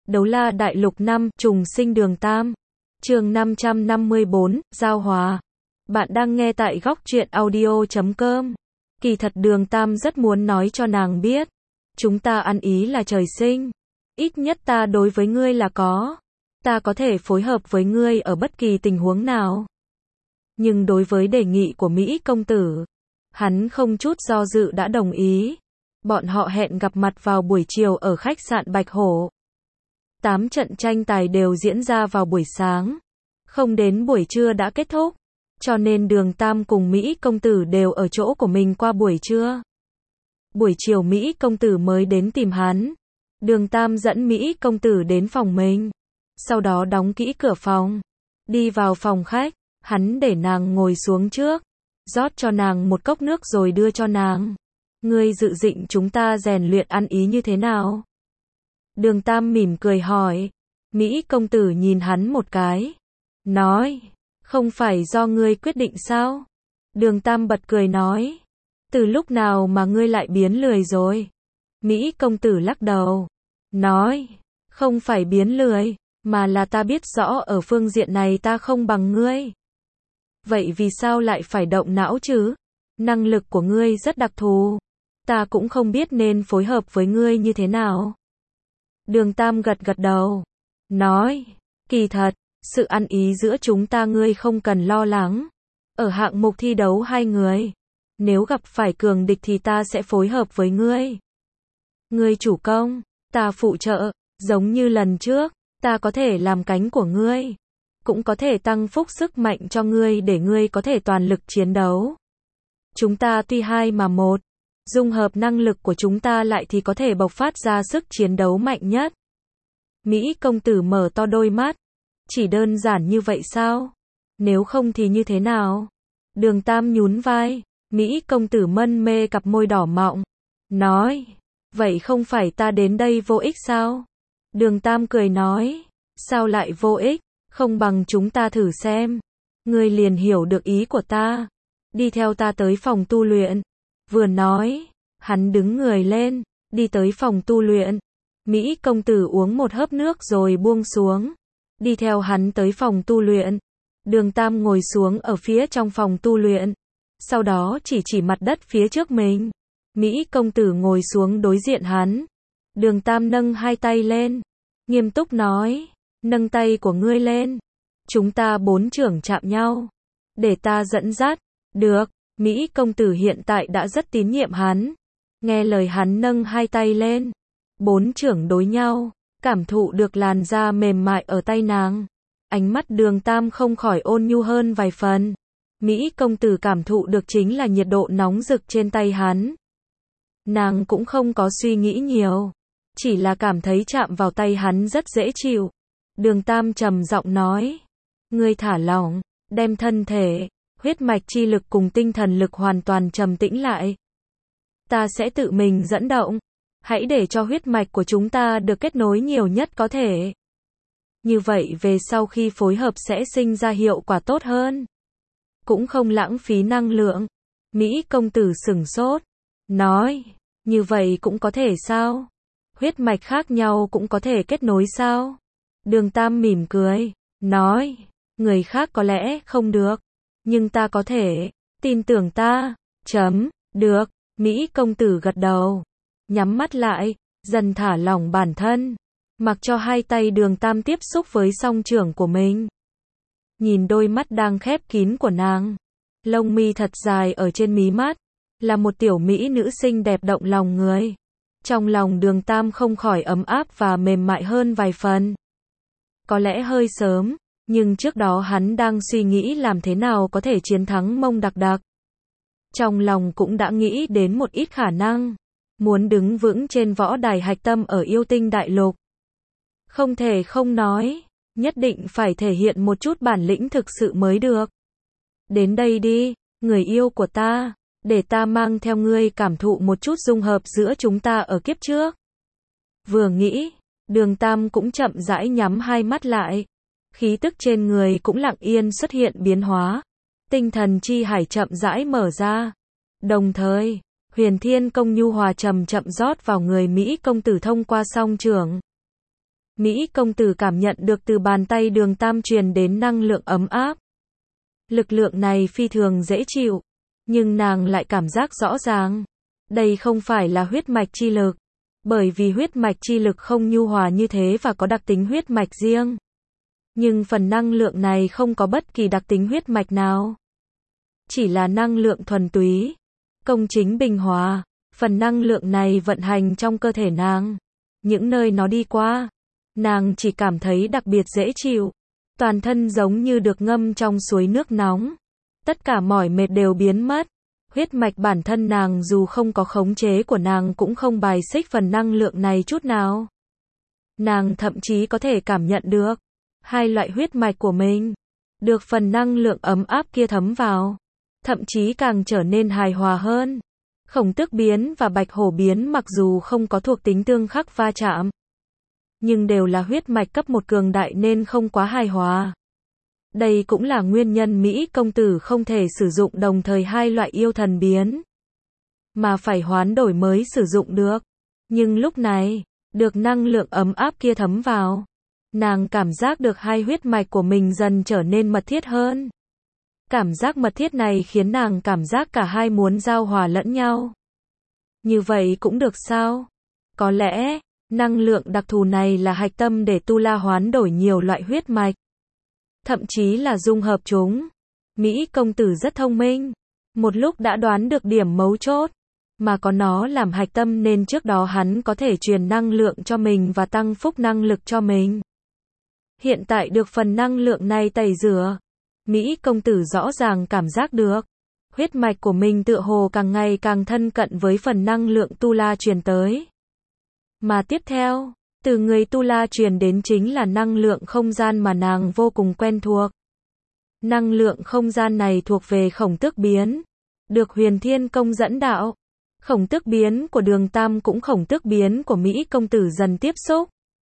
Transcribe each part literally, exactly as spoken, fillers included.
Đấu La Đại Lục năm, Trùng Sinh Đường Tam. Chương năm trăm năm mươi bốn, Giao Hòa. Bạn đang nghe tại góc truyện audio chấm com. Kỳ thật Đường Tam rất muốn nói cho nàng biết, chúng ta ăn ý là trời sinh. Ít nhất ta đối với ngươi là có. Ta có thể phối hợp với ngươi ở bất kỳ tình huống nào. Nhưng đối với đề nghị của Mỹ công tử, hắn không chút do dự đã đồng ý. Bọn họ hẹn gặp mặt vào buổi chiều ở khách sạn Bạch Hổ. Tám trận tranh tài đều diễn ra vào buổi sáng, không đến buổi trưa đã kết thúc, cho nên Đường Tam cùng Mỹ công tử đều ở chỗ của mình qua buổi trưa. Buổi chiều Mỹ công tử mới đến tìm hắn. Đường Tam dẫn Mỹ công tử đến phòng mình, sau đó đóng kỹ cửa phòng, đi vào phòng khách, hắn để nàng ngồi xuống trước, rót cho nàng một cốc nước rồi đưa cho nàng. Ngươi dự định chúng ta rèn luyện ăn ý như thế nào? Đường Tam mỉm cười hỏi. Mỹ công tử nhìn hắn một cái, nói, không phải do ngươi quyết định sao? Đường Tam bật cười nói, từ lúc nào mà ngươi lại biến lười rồi? Mỹ công tử lắc đầu, nói, không phải biến lười, mà là ta biết rõ ở phương diện này ta không bằng ngươi. Vậy vì sao lại phải động não chứ? Năng lực của ngươi rất đặc thù, ta cũng không biết nên phối hợp với ngươi như thế nào. Đường Tam gật gật đầu, nói, kỳ thật, sự ăn ý giữa chúng ta ngươi không cần lo lắng. Ở hạng mục thi đấu hai người, nếu gặp phải cường địch thì ta sẽ phối hợp với ngươi. Ngươi chủ công, ta phụ trợ, giống như lần trước, ta có thể làm cánh của ngươi, cũng có thể tăng phúc sức mạnh cho ngươi để ngươi có thể toàn lực chiến đấu. Chúng ta tuy hai mà một, dung hợp năng lực của chúng ta lại thì có thể bộc phát ra sức chiến đấu mạnh nhất. Mỹ công tử mở to đôi mắt, chỉ đơn giản như vậy sao? Nếu không thì như thế nào? Đường Tam nhún vai, Mỹ công tử mân mê cặp môi đỏ mọng, nói, vậy không phải ta đến đây vô ích sao? Đường Tam cười nói, sao lại vô ích, không bằng chúng ta thử xem. Ngươi liền hiểu được ý của ta. Đi theo ta tới phòng tu luyện. Vừa nói, hắn đứng người lên, đi tới phòng tu luyện. Mỹ công tử uống một hớp nước rồi buông xuống, đi theo hắn tới phòng tu luyện. Đường Tam ngồi xuống ở phía trong phòng tu luyện, sau đó chỉ chỉ mặt đất phía trước mình. Mỹ công tử ngồi xuống đối diện hắn. Đường Tam nâng hai tay lên, nghiêm túc nói, nâng tay của ngươi lên, chúng ta bốn trưởng chạm nhau, để ta dẫn dắt. Được. Mỹ công tử hiện tại đã rất tín nhiệm hắn. Nghe lời hắn nâng hai tay lên, bốn trưởng đối nhau, cảm thụ được làn da mềm mại ở tay nàng. Ánh mắt Đường Tam không khỏi ôn nhu hơn vài phần. Mỹ công tử cảm thụ được chính là nhiệt độ nóng rực trên tay hắn. Nàng cũng không có suy nghĩ nhiều, chỉ là cảm thấy chạm vào tay hắn rất dễ chịu. Đường Tam trầm giọng nói, ngươi thả lỏng, đem thân thể, huyết mạch chi lực cùng tinh thần lực hoàn toàn trầm tĩnh lại. Ta sẽ tự mình dẫn động. Hãy để cho huyết mạch của chúng ta được kết nối nhiều nhất có thể. Như vậy về sau khi phối hợp sẽ sinh ra hiệu quả tốt hơn, cũng không lãng phí năng lượng. Mỹ công tử sửng sốt, nói, như vậy cũng có thể sao? Huyết mạch khác nhau cũng có thể kết nối sao? Đường Tam mỉm cười, nói, người khác có lẽ không được, nhưng ta có thể, tin tưởng ta. Chấm, được. Mỹ công tử gật đầu, nhắm mắt lại, dần thả lỏng bản thân, mặc cho hai tay Đường Tam tiếp xúc với song trưởng của mình. Nhìn đôi mắt đang khép kín của nàng, lông mi thật dài ở trên mí mắt, là một tiểu mỹ nữ xinh đẹp động lòng người. Trong lòng Đường Tam không khỏi ấm áp và mềm mại hơn vài phần. Có lẽ hơi sớm, nhưng trước đó hắn đang suy nghĩ làm thế nào có thể chiến thắng Mông Đặc Đặc. Trong lòng cũng đã nghĩ đến một ít khả năng, muốn đứng vững trên võ đài hạch tâm ở yêu tinh đại lục. Không thể không nói, nhất định phải thể hiện một chút bản lĩnh thực sự mới được. Đến đây đi, người yêu của ta, để ta mang theo ngươi cảm thụ một chút dung hợp giữa chúng ta ở kiếp trước. Vừa nghĩ, Đường Tam cũng chậm rãi nhắm hai mắt lại. Khí tức trên người cũng lặng yên xuất hiện biến hóa. Tinh thần chi hải chậm rãi mở ra. Đồng thời, Huyền Thiên công nhu hòa chậm chậm rót vào người Mỹ công tử thông qua song trưởng. Mỹ công tử cảm nhận được từ bàn tay Đường Tam truyền đến năng lượng ấm áp. Lực lượng này phi thường dễ chịu, nhưng nàng lại cảm giác rõ ràng. Đây không phải là huyết mạch chi lực, bởi vì huyết mạch chi lực không nhu hòa như thế và có đặc tính huyết mạch riêng. Nhưng phần năng lượng này không có bất kỳ đặc tính huyết mạch nào. Chỉ là năng lượng thuần túy, công chính bình hòa. Phần năng lượng này vận hành trong cơ thể nàng. Những nơi nó đi qua, nàng chỉ cảm thấy đặc biệt dễ chịu. Toàn thân giống như được ngâm trong suối nước nóng. Tất cả mỏi mệt đều biến mất. Huyết mạch bản thân nàng dù không có khống chế của nàng cũng không bài xích phần năng lượng này chút nào. Nàng thậm chí có thể cảm nhận được hai loại huyết mạch của mình được phần năng lượng ấm áp kia thấm vào, thậm chí càng trở nên hài hòa hơn. Khổng Tước biến và Bạch Hổ biến mặc dù không có thuộc tính tương khắc va chạm, nhưng đều là huyết mạch cấp một cường đại nên không quá hài hòa. Đây cũng là nguyên nhân Mỹ công tử không thể sử dụng đồng thời hai loại yêu thần biến, mà phải hoán đổi mới sử dụng được. Nhưng lúc này, được năng lượng ấm áp kia thấm vào, nàng cảm giác được hai huyết mạch của mình dần trở nên mật thiết hơn. Cảm giác mật thiết này khiến nàng cảm giác cả hai muốn giao hòa lẫn nhau. Như vậy cũng được sao? Có lẽ, năng lượng đặc thù này là hạch tâm để Tu La hoán đổi nhiều loại huyết mạch, thậm chí là dung hợp chúng. Mỹ công tử rất thông minh, một lúc đã đoán được điểm mấu chốt, mà có nó làm hạch tâm nên trước đó hắn có thể truyền năng lượng cho mình và tăng phúc năng lực cho mình. Hiện tại được phần năng lượng này tẩy rửa, Mỹ công tử rõ ràng cảm giác được huyết mạch của mình tựa hồ càng ngày càng thân cận với phần năng lượng Tu La truyền tới. Mà tiếp theo, từ người Tu La truyền đến chính là năng lượng không gian mà nàng vô cùng quen thuộc. Năng lượng không gian này thuộc về Khổng Tước biến, được Huyền Thiên Công dẫn đạo. Khổng Tước biến của Đường Tam cũng Khổng Tước biến của Mỹ công tử dần tiếp xúc,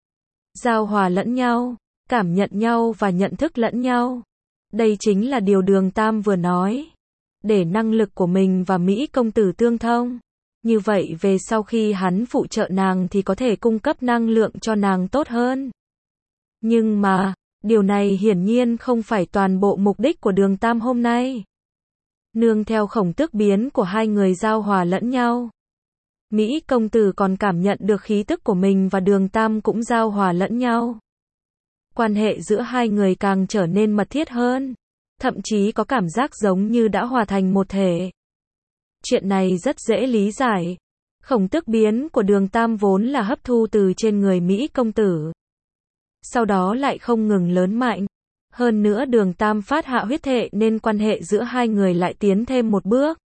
giao hòa lẫn nhau, cảm nhận nhau và nhận thức lẫn nhau. Đây chính là điều Đường Tam vừa nói. Để năng lực của mình và Mỹ công tử tương thông. Như vậy về sau khi hắn phụ trợ nàng thì có thể cung cấp năng lượng cho nàng tốt hơn. Nhưng mà, điều này hiển nhiên không phải toàn bộ mục đích của Đường Tam hôm nay. Nương theo Khổng Tước biến của hai người giao hòa lẫn nhau, Mỹ công tử còn cảm nhận được khí tức của mình và Đường Tam cũng giao hòa lẫn nhau. Quan hệ giữa hai người càng trở nên mật thiết hơn, thậm chí có cảm giác giống như đã hòa thành một thể. Chuyện này rất dễ lý giải. Khổng Tước biến của Đường Tam vốn là hấp thu từ trên người Mỹ công tử, sau đó lại không ngừng lớn mạnh. Hơn nữa Đường Tam phát hạ huyết thệ nên quan hệ giữa hai người lại tiến thêm một bước.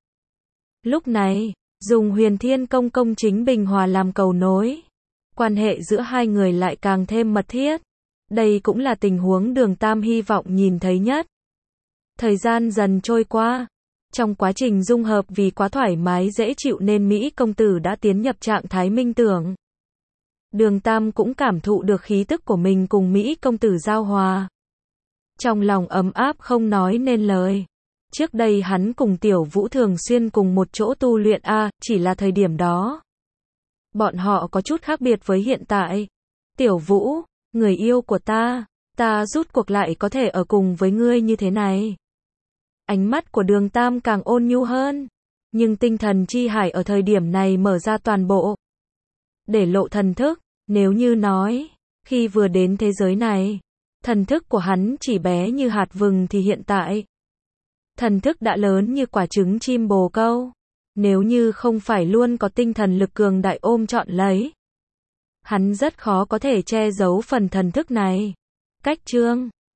Lúc này, dùng Huyền Thiên Công công chính bình hòa làm cầu nối, quan hệ giữa hai người lại càng thêm mật thiết. Đây cũng là tình huống Đường Tam hy vọng nhìn thấy nhất. Thời gian dần trôi qua, trong quá trình dung hợp vì quá thoải mái dễ chịu nên Mỹ công tử đã tiến nhập trạng thái minh tưởng. Đường Tam cũng cảm thụ được khí tức của mình cùng Mỹ công tử giao hòa. Trong lòng ấm áp không nói nên lời. Trước đây hắn cùng Tiểu Vũ thường xuyên cùng một chỗ tu luyện a, chỉ là thời điểm đó bọn họ có chút khác biệt với hiện tại. Tiểu Vũ, người yêu của ta, ta rút cuộc lại có thể ở cùng với ngươi như thế này. Ánh mắt của Đường Tam càng ôn nhu hơn, nhưng tinh thần chi hải ở thời điểm này mở ra toàn bộ, để lộ thần thức. Nếu như nói, khi vừa đến thế giới này, thần thức của hắn chỉ bé như hạt vừng thì hiện tại, thần thức đã lớn như quả trứng chim bồ câu. Nếu như không phải luôn có tinh thần lực cường đại ôm trọn lấy, hắn rất khó có thể che giấu phần thần thức này. Cách chương